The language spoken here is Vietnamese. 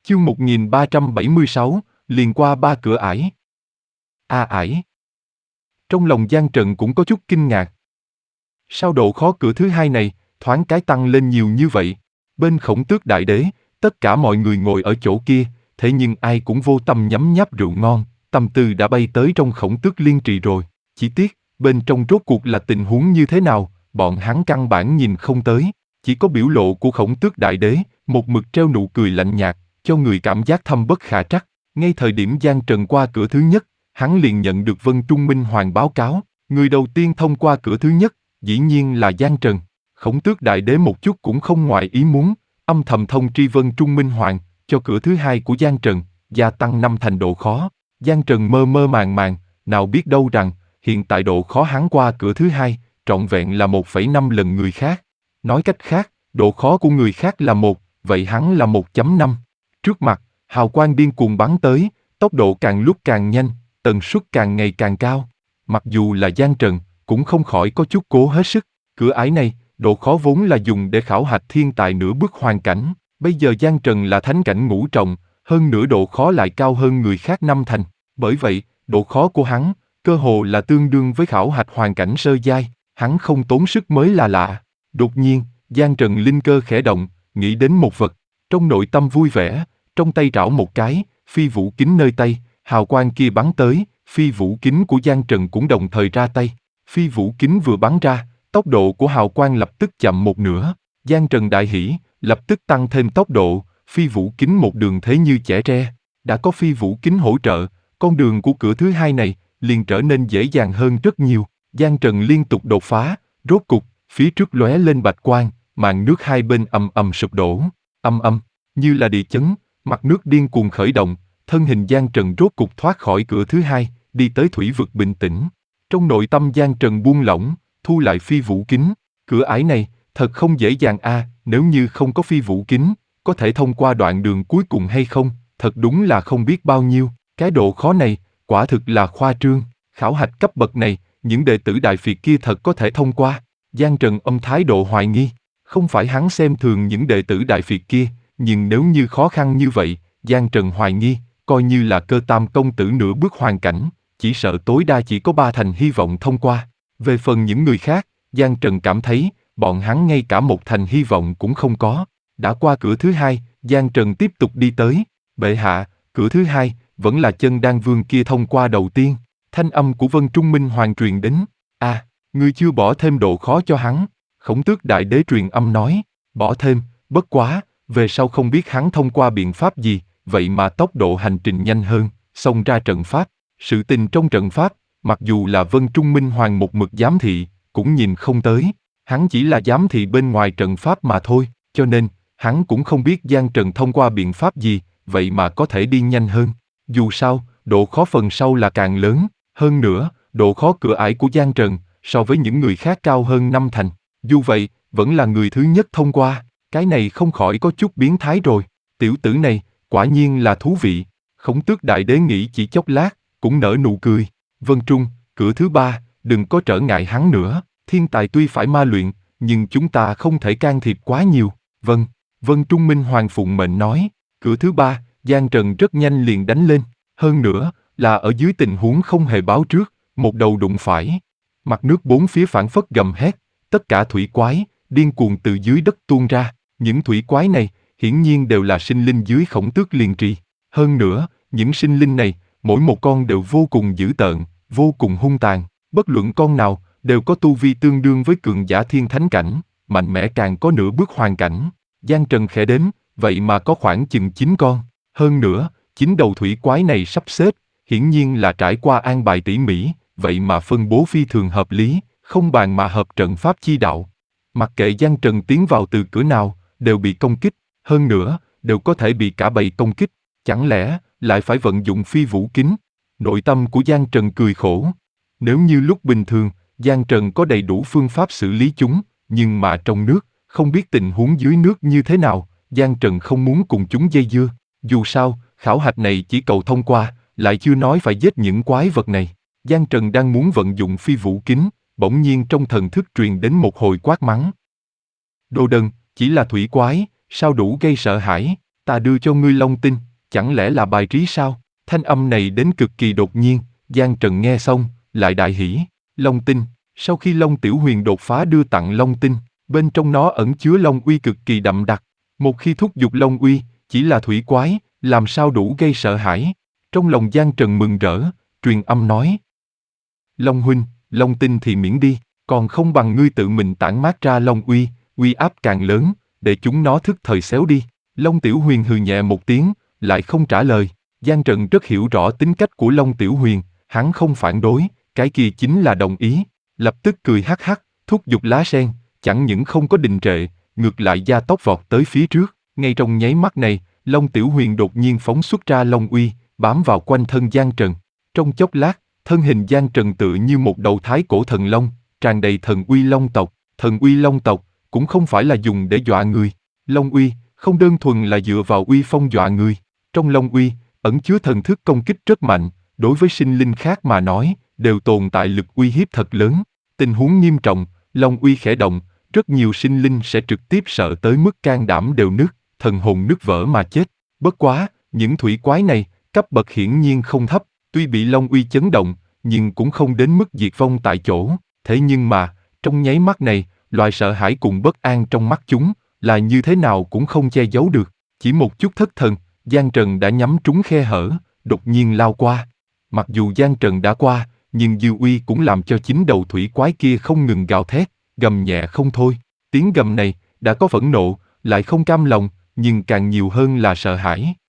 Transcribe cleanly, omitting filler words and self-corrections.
Chương 1376, liền qua 3 cửa ải. Ải. Trong lòng Giang Trần cũng có chút kinh ngạc. Sao độ khó cửa thứ hai này, thoáng cái tăng lên nhiều như vậy? Bên Khổng Tước Đại Đế, tất cả mọi người ngồi ở chỗ kia, thế nhưng ai cũng vô tâm nhấm nháp rượu ngon, tâm tư đã bay tới trong Khổng Tước Liên Trì rồi. Chỉ tiếc, bên trong rốt cuộc là tình huống như thế nào, bọn hắn căn bản nhìn không tới. Chỉ có biểu lộ của Khổng Tước Đại Đế, một mực treo nụ cười lạnh nhạt, cho người cảm giác thâm bất khả trắc. Ngay thời điểm Giang Trần qua cửa thứ nhất, hắn liền nhận được Vân Trung Minh Hoàng báo cáo. Người đầu tiên thông qua cửa thứ nhất, dĩ nhiên là Giang Trần. Khổng Tước Đại Đế một chút cũng không ngoài ý muốn, âm thầm thông tri Vân Trung Minh Hoàng, cho cửa thứ hai của Giang Trần, gia tăng 5 thành độ khó. Giang Trần mơ mơ màng, nào biết đâu rằng, hiện tại độ khó hắn qua cửa thứ hai, trọn vẹn là 1,5 lần người khác. Nói cách khác, độ khó của người khác là 1, vậy hắn là 1,5. Trước mặt, hào quang điên cuồng bắn tới, tốc độ càng lúc càng nhanh, tần suất càng ngày càng cao. Mặc dù là Giang Trần, cũng không khỏi có chút cố hết sức. Cửa ải này, độ khó vốn là dùng để khảo hạch thiên tài nửa bước hoàn cảnh. Bây giờ Giang Trần là thánh cảnh ngũ trọng, hơn nữa độ khó lại cao hơn người khác 5 thành. Bởi vậy, độ khó của hắn, cơ hồ là tương đương với khảo hạch hoàn cảnh sơ giai. Hắn không tốn sức mới là lạ. Đột nhiên, Giang Trần linh cơ khẽ động, nghĩ đến một vật. Trong nội tâm vui vẻ, trong tay trảo một cái, phi vũ kính nơi tay, hào quang kia bắn tới, phi vũ kính của Giang Trần cũng đồng thời ra tay. Phi vũ kính vừa bắn ra, tốc độ của hào quang lập tức chậm một nửa. Giang Trần đại hỉ, lập tức tăng thêm tốc độ, phi vũ kính một đường thế như chẻ tre. Đã có phi vũ kính hỗ trợ, con đường của cửa thứ hai này liền trở nên dễ dàng hơn rất nhiều. Giang Trần liên tục đột phá, rốt cục, phía trước lóe lên bạch quang, màn nước hai bên ầm ầm sụp đổ, như là địa chấn, mặt nước điên cuồng khởi động, thân hình Giang Trần rốt cục thoát khỏi cửa thứ hai, đi tới thủy vực bình tĩnh. Trong nội tâm Giang Trần buông lỏng, thu lại phi vũ kính. Cửa ải này, thật không dễ dàng nếu như không có phi vũ kính, có thể thông qua đoạn đường cuối cùng hay không, thật đúng là không biết bao nhiêu. Cái độ khó này, quả thực là khoa trương. Khảo hạch cấp bậc này, những đệ tử Đại Việt kia thật có thể thông qua. Giang Trần thái độ hoài nghi. Không phải hắn xem thường những đệ tử Đại Việt kia, nhưng nếu như khó khăn như vậy, Giang Trần hoài nghi, coi như là Cơ Tam công tử nửa bước hoàn cảnh, chỉ sợ tối đa chỉ có 3 thành hy vọng thông qua. Về phần những người khác, Giang Trần cảm thấy, bọn hắn ngay cả 1 thành hy vọng cũng không có. Đã qua cửa thứ hai, Giang Trần tiếp tục đi tới. Bệ hạ, cửa thứ hai, vẫn là Chân Đan Vương kia thông qua đầu tiên. Thanh âm của Vân Trung Minh Hoàng truyền đến. Ngươi chưa bỏ thêm độ khó cho hắn. Khổng Tước Đại Đế truyền âm nói, bỏ thêm, bất quá, về sau không biết hắn thông qua biện pháp gì, vậy mà tốc độ hành trình nhanh hơn, xông ra trận pháp. Sự tình trong trận pháp, mặc dù là Vân Trung Minh Hoàng một mực giám thị, cũng nhìn không tới. Hắn chỉ là giám thị bên ngoài trận pháp mà thôi, cho nên, hắn cũng không biết Giang Trần thông qua biện pháp gì, vậy mà có thể đi nhanh hơn. Dù sao, độ khó phần sau là càng lớn, hơn nữa, độ khó cửa ải của Giang Trần, so với những người khác cao hơn 5 thành. Dù vậy, vẫn là người thứ nhất thông qua, cái này không khỏi có chút biến thái rồi. Tiểu tử này, quả nhiên là thú vị. Khổng Tước Đại Đế nghĩ chỉ chốc lát, cũng nở nụ cười. Vân Trung, cửa thứ ba, đừng có trở ngại hắn nữa. Thiên tài tuy phải ma luyện, nhưng chúng ta không thể can thiệp quá nhiều. Vâng, Vân Trung Minh Hoàng phụng mệnh nói. Cửa thứ ba, Giang Trần rất nhanh liền đánh lên. Hơn nữa, là ở dưới tình huống không hề báo trước, một đầu đụng phải. Mặt nước bốn phía phảng phất gầm hét, tất cả thủy quái, điên cuồng từ dưới đất tuôn ra. Những thủy quái này, hiển nhiên đều là sinh linh dưới Khổng Tước Liên Trì. Hơn nữa, những sinh linh này, mỗi một con đều vô cùng dữ tợn, vô cùng hung tàn. Bất luận con nào, đều có tu vi tương đương với cường giả thiên thánh cảnh, mạnh mẽ càng có nửa bước hoàn cảnh. Giang Trần khẽ đếm, vậy mà có khoảng chừng 9 con. Hơn nữa, 9 đầu thủy quái này sắp xếp, hiển nhiên là trải qua an bài tỉ mỉ, vậy mà phân bố phi thường hợp lý, không bàn mà hợp trận pháp chi đạo. Mặc kệ Giang Trần tiến vào từ cửa nào, đều bị công kích, hơn nữa, đều có thể bị cả bầy công kích. Chẳng lẽ, lại phải vận dụng phi vũ kính? Nội tâm của Giang Trần cười khổ. Nếu như lúc bình thường, Giang Trần có đầy đủ phương pháp xử lý chúng, nhưng mà trong nước, không biết tình huống dưới nước như thế nào, Giang Trần không muốn cùng chúng dây dưa. Dù sao, khảo hạch này chỉ cầu thông qua, lại chưa nói phải giết những quái vật này. Giang Trần đang muốn vận dụng phi vũ kính, bỗng nhiên trong thần thức truyền đến một hồi quát mắng. Đồ đần, chỉ là thủy quái, sao đủ gây sợ hãi? Ta đưa cho ngươi long tinh, chẳng lẽ là bài trí sao? Thanh âm này đến cực kỳ đột nhiên, Giang Trần nghe xong, lại đại hỉ. Long tinh, sau khi Long Tiểu Huyền đột phá đưa tặng long tinh, bên trong nó ẩn chứa long uy cực kỳ đậm đặc. Một khi thúc giục long uy, chỉ là thủy quái, làm sao đủ gây sợ hãi. Trong lòng Giang Trần mừng rỡ, truyền âm nói. Long huynh, long tinh thì miễn đi, còn không bằng ngươi tự mình tản mát ra long uy, uy áp càng lớn, để chúng nó thức thời xéo đi. Long Tiểu Huyền hừ nhẹ một tiếng, lại không trả lời. Giang Trần rất hiểu rõ tính cách của Long Tiểu Huyền, hắn không phản đối, cái kia chính là đồng ý. Lập tức cười hắc hắc, thúc giục lá sen, chẳng những không có đình trệ, ngược lại gia tốc vọt tới phía trước. Ngay trong nháy mắt này, Long Tiểu Huyền đột nhiên phóng xuất ra long uy, bám vào quanh thân Giang Trần. Trong chốc lát, thân hình Giang Trần tựa như một đầu thái cổ thần long, tràn đầy thần uy long tộc. Thần uy long tộc cũng không phải là dùng để dọa người. Long uy không đơn thuần là dựa vào uy phong dọa người. Trong long uy ẩn chứa thần thức công kích rất mạnh, đối với sinh linh khác mà nói, đều tồn tại lực uy hiếp thật lớn. Tình huống nghiêm trọng, long uy khẽ động, rất nhiều sinh linh sẽ trực tiếp sợ tới mức can đảm đều nứt, thần hồn nứt vỡ mà chết. Bất quá, những thủy quái này, cấp bậc hiển nhiên không thấp, tuy bị long uy chấn động, nhưng cũng không đến mức diệt vong tại chỗ. Thế nhưng mà, trong nháy mắt này, loại sợ hãi cùng bất an trong mắt chúng, là như thế nào cũng không che giấu được. Chỉ một chút thất thần, Giang Trần đã nhắm trúng khe hở, đột nhiên lao qua. Mặc dù Giang Trần đã qua, nhưng dư uy cũng làm cho chính đầu thủy quái kia không ngừng gào thét, gầm nhẹ không thôi. Tiếng gầm này, đã có phẫn nộ, lại không cam lòng, nhưng càng nhiều hơn là sợ hãi.